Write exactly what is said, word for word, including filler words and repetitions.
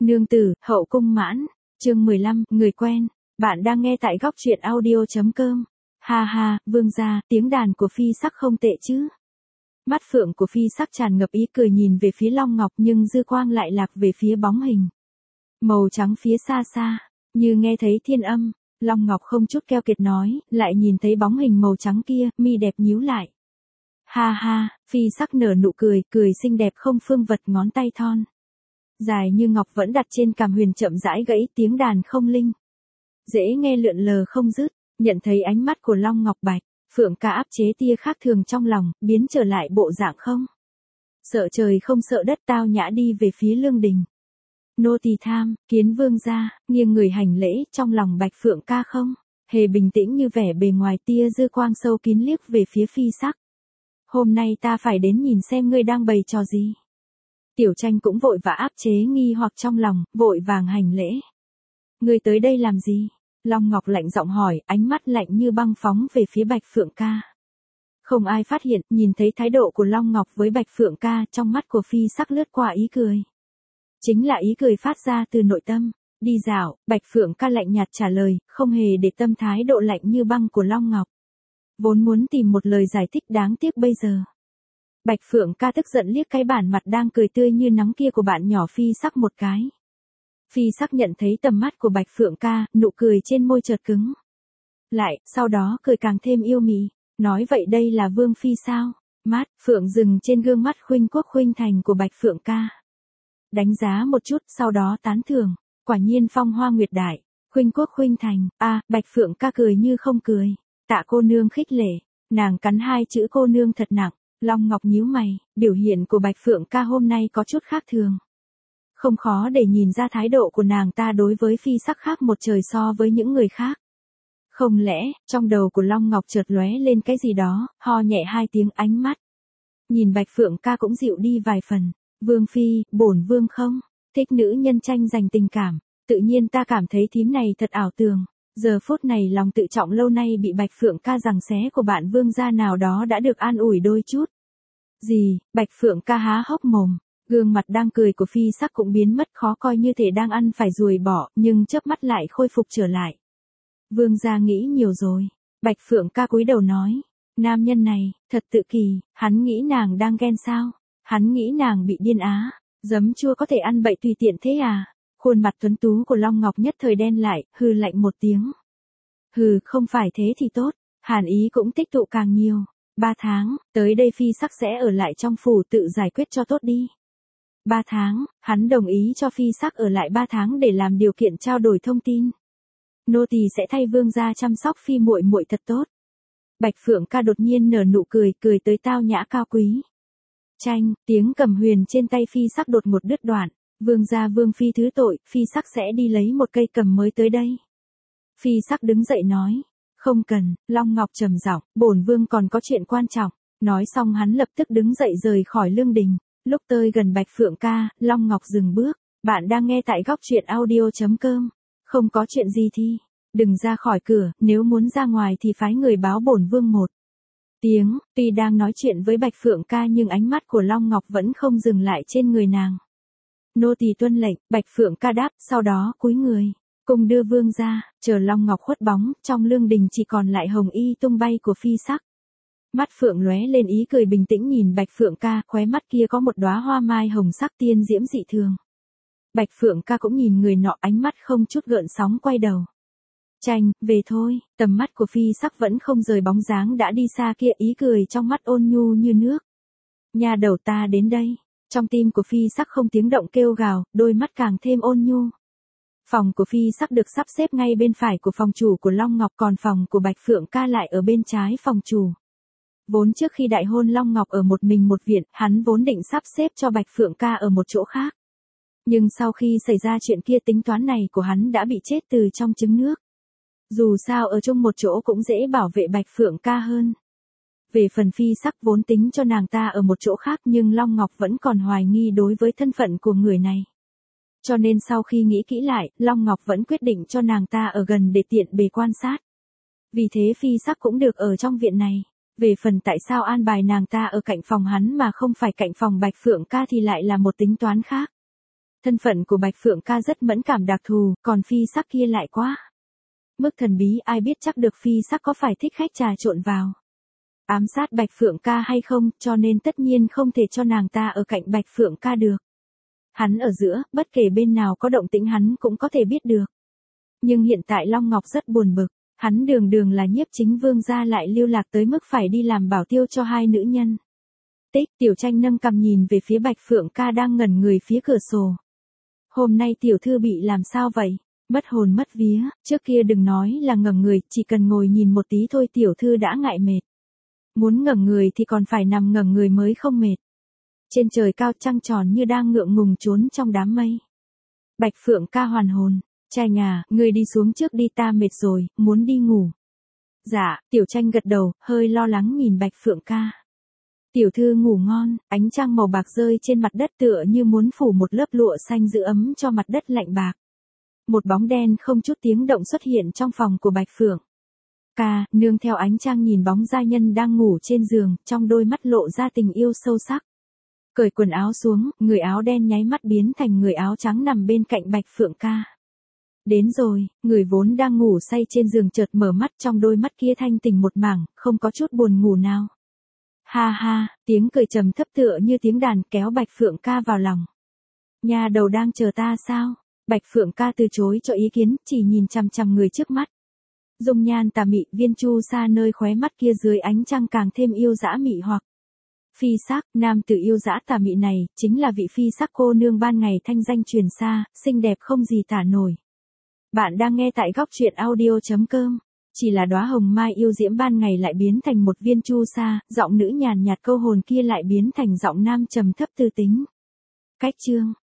Nương tử, hậu cung mãn, chương mười lăm, người quen, bạn đang nghe tại góc truyện audio.com. Ha ha, vương gia, tiếng đàn của phi sắc không tệ chứ. Mắt phượng của phi sắc tràn ngập ý cười nhìn về phía Long Ngọc nhưng dư quang lại lạc về phía bóng hình. Màu trắng phía xa xa, như nghe thấy thiên âm, Long Ngọc không chút keo kiệt nói, lại nhìn thấy bóng hình màu trắng kia, mi đẹp nhíu lại. Ha ha, phi sắc nở nụ cười, cười xinh đẹp không phương vật ngón tay thon. Dài như ngọc vẫn đặt trên cằm huyền chậm rãi gãy tiếng đàn không linh. Dễ nghe lượn lờ không dứt, nhận thấy ánh mắt của Long Ngọc Bạch, Phượng ca áp chế tia khác thường trong lòng, biến trở lại bộ dạng không. Sợ trời không sợ đất tao nhã đi về phía lương đình. Nô tỳ tham, kiến vương gia, nghiêng người hành lễ trong lòng Bạch Phượng ca không. Hề bình tĩnh như vẻ bề ngoài tia dư quang sâu kín liếc về phía phi sắc. Hôm nay ta phải đến nhìn xem ngươi đang bày trò gì. Tiểu Tranh cũng vội vã áp chế nghi hoặc trong lòng, vội vàng hành lễ. Ngươi tới đây làm gì? Long Ngọc lạnh giọng hỏi, ánh mắt lạnh như băng phóng về phía Bạch Phượng ca. Không ai phát hiện, nhìn thấy thái độ của Long Ngọc với Bạch Phượng ca, trong mắt của phi sắc lướt qua ý cười. Chính là ý cười phát ra từ nội tâm. Đi dạo, Bạch Phượng ca lạnh nhạt trả lời, không hề để tâm thái độ lạnh như băng của Long Ngọc. Vốn muốn tìm một lời giải thích đáng tiếc bây giờ. Bạch Phượng ca tức giận liếc cái bản mặt đang cười tươi như nắng kia của bạn nhỏ phi sắc một cái. Phi sắc nhận thấy tầm mắt của Bạch Phượng ca, nụ cười trên môi chợt cứng. Lại, sau đó cười càng thêm yêu mị, nói vậy đây là Vương Phi sao? Mắt, Phượng dừng trên gương mắt khuynh quốc khuynh thành của Bạch Phượng ca. Đánh giá một chút, sau đó tán thưởng, quả nhiên phong hoa nguyệt đại, khuynh quốc khuynh thành, a à, Bạch Phượng ca cười như không cười, tạ cô nương khích lệ, nàng cắn hai chữ cô nương thật nặng. Long Ngọc nhíu mày, biểu hiện của Bạch Phượng ca hôm nay có chút khác thường. Không khó để nhìn ra thái độ của nàng ta đối với phi sắc khác một trời so với những người khác. Không lẽ, trong đầu của Long Ngọc chợt lóe lên cái gì đó, ho nhẹ hai tiếng ánh mắt. Nhìn Bạch Phượng ca cũng dịu đi vài phần. Vương Phi, bổn vương không, thích nữ nhân tranh giành tình cảm. Tự nhiên ta cảm thấy thím này thật ảo tường. Giờ phút này lòng tự trọng lâu nay bị Bạch Phượng ca giằng xé của bạn vương gia nào đó đã được an ủi đôi chút. Gì, Bạch Phượng ca há hốc mồm, gương mặt đang cười của phi sắc cũng biến mất khó coi như thể đang ăn phải ruồi bỏ, nhưng chớp mắt lại khôi phục trở lại. Vương gia nghĩ nhiều rồi, Bạch Phượng ca cúi đầu nói, nam nhân này, thật tự kỳ, hắn nghĩ nàng đang ghen sao, hắn nghĩ nàng bị điên á, giấm chua có thể ăn bậy tùy tiện thế à. Khuôn mặt tuấn tú của Long Ngọc nhất thời đen lại, hừ lạnh một tiếng. Hừ, không phải thế thì tốt, hàn ý cũng tích tụ càng nhiều. Ba tháng, tới đây phi sắc sẽ ở lại trong phủ tự giải quyết cho tốt đi. Ba tháng, hắn đồng ý cho phi sắc ở lại ba tháng để làm điều kiện trao đổi thông tin. Nô tỳ sẽ thay vương gia chăm sóc phi muội muội thật tốt. Bạch Phượng ca đột nhiên nở nụ cười, cười tới tao nhã cao quý. Tranh, tiếng cầm huyền trên tay phi sắc đột ngột đứt đoạn. Vương gia Vương Phi thứ tội, Phi sắc sẽ đi lấy một cây cầm mới tới đây. Phi sắc đứng dậy nói, không cần, Long Ngọc trầm giọng, bổn vương còn có chuyện quan trọng. Nói xong hắn lập tức đứng dậy rời khỏi lương đình. Lúc tới gần Bạch Phượng ca, Long Ngọc dừng bước, bạn đang nghe tại góc truyện audio.com. Không có chuyện gì thì, đừng ra khỏi cửa, nếu muốn ra ngoài thì phái người báo bổn vương một tiếng. Tuy đang nói chuyện với Bạch Phượng ca nhưng ánh mắt của Long Ngọc vẫn không dừng lại trên người nàng. Nô tỳ tuân lệnh, Bạch Phượng ca đáp, sau đó cúi người, cùng đưa vương ra, chờ Long Ngọc khuất bóng, trong lương đình chỉ còn lại hồng y tung bay của phi sắc. Mắt Phượng lóe lên ý cười bình tĩnh nhìn Bạch Phượng ca, khóe mắt kia có một đóa hoa mai hồng sắc tiên diễm dị thường. Bạch Phượng ca cũng nhìn người nọ, ánh mắt không chút gợn sóng quay đầu. Tranh, về thôi, tầm mắt của phi sắc vẫn không rời bóng dáng đã đi xa kia, ý cười trong mắt ôn nhu như nước. Nhà đầu ta đến đây. Trong tim của phi sắc không tiếng động kêu gào, đôi mắt càng thêm ôn nhu. Phòng của phi sắc được sắp xếp ngay bên phải của phòng chủ của Long Ngọc, còn phòng của Bạch Phượng ca lại ở bên trái phòng chủ. Vốn trước khi đại hôn Long Ngọc ở một mình một viện, hắn vốn định sắp xếp cho Bạch Phượng ca ở một chỗ khác. Nhưng sau khi xảy ra chuyện kia tính toán này của hắn đã bị chết từ trong trứng nước. Dù sao ở chung một chỗ cũng dễ bảo vệ Bạch Phượng ca hơn. Về phần phi sắc vốn tính cho nàng ta ở một chỗ khác nhưng Long Ngọc vẫn còn hoài nghi đối với thân phận của người này. Cho nên sau khi nghĩ kỹ lại, Long Ngọc vẫn quyết định cho nàng ta ở gần để tiện bề quan sát. Vì thế phi sắc cũng được ở trong viện này. Về phần tại sao an bài nàng ta ở cạnh phòng hắn mà không phải cạnh phòng Bạch Phượng ca thì lại là một tính toán khác. Thân phận của Bạch Phượng ca rất mẫn cảm đặc thù, còn phi sắc kia lại quá mức thần bí, ai biết chắc được phi sắc có phải thích khách trà trộn vào ám sát Bạch Phượng ca hay không, cho nên tất nhiên không thể cho nàng ta ở cạnh Bạch Phượng ca được. Hắn ở giữa, bất kể bên nào có động tĩnh hắn cũng có thể biết được. Nhưng hiện tại Long Ngọc rất buồn bực, hắn đường đường là nhiếp chính vương gia lại lưu lạc tới mức phải đi làm bảo tiêu cho hai nữ nhân. Tích, Tiểu Tranh nâng cằm nhìn về phía Bạch Phượng ca đang ngẩn người phía cửa sổ. Hôm nay tiểu thư bị làm sao vậy? Mất hồn mất vía, trước kia đừng nói là ngẩng người, chỉ cần ngồi nhìn một tí thôi tiểu thư đã ngại mệt. Muốn ngẩng người thì còn phải nằm ngẩng người mới không mệt. Trên trời cao trăng tròn như đang ngượng ngùng trốn trong đám mây. Bạch Phượng ca hoàn hồn, Tranh à, người đi xuống trước đi, ta mệt rồi, muốn đi ngủ. Dạ, Tiểu Tranh gật đầu, hơi lo lắng nhìn Bạch Phượng ca. Tiểu thư ngủ ngon, ánh trăng màu bạc rơi trên mặt đất tựa như muốn phủ một lớp lụa xanh giữ ấm cho mặt đất lạnh bạc. Một bóng đen không chút tiếng động xuất hiện trong phòng của Bạch Phượng ca, nương theo ánh trăng nhìn bóng giai nhân đang ngủ trên giường, trong đôi mắt lộ ra tình yêu sâu sắc. Cởi quần áo xuống, người áo đen nháy mắt biến thành người áo trắng nằm bên cạnh Bạch Phượng ca. Đến rồi, người vốn đang ngủ say trên giường chợt mở mắt, trong đôi mắt kia thanh tỉnh một mảng, không có chút buồn ngủ nào. Ha ha, tiếng cười trầm thấp tựa như tiếng đàn kéo Bạch Phượng ca vào lòng. Nhà đầu đang chờ ta sao? Bạch Phượng ca từ chối cho ý kiến, chỉ nhìn chằm chằm người trước mắt. Dung nhan tà mị, viên chu sa nơi khóe mắt kia dưới ánh trăng càng thêm yêu dã mị hoặc. Phi sắc, nam tử yêu dã tà mị này, chính là vị phi sắc cô nương ban ngày thanh danh truyền xa, xinh đẹp không gì tả nổi. Bạn đang nghe tại góc truyện audio chấm com. Chỉ là đóa hồng mai yêu diễm ban ngày lại biến thành một viên chu sa, giọng nữ nhàn nhạt câu hồn kia lại biến thành giọng nam trầm thấp tư tính. Cách chương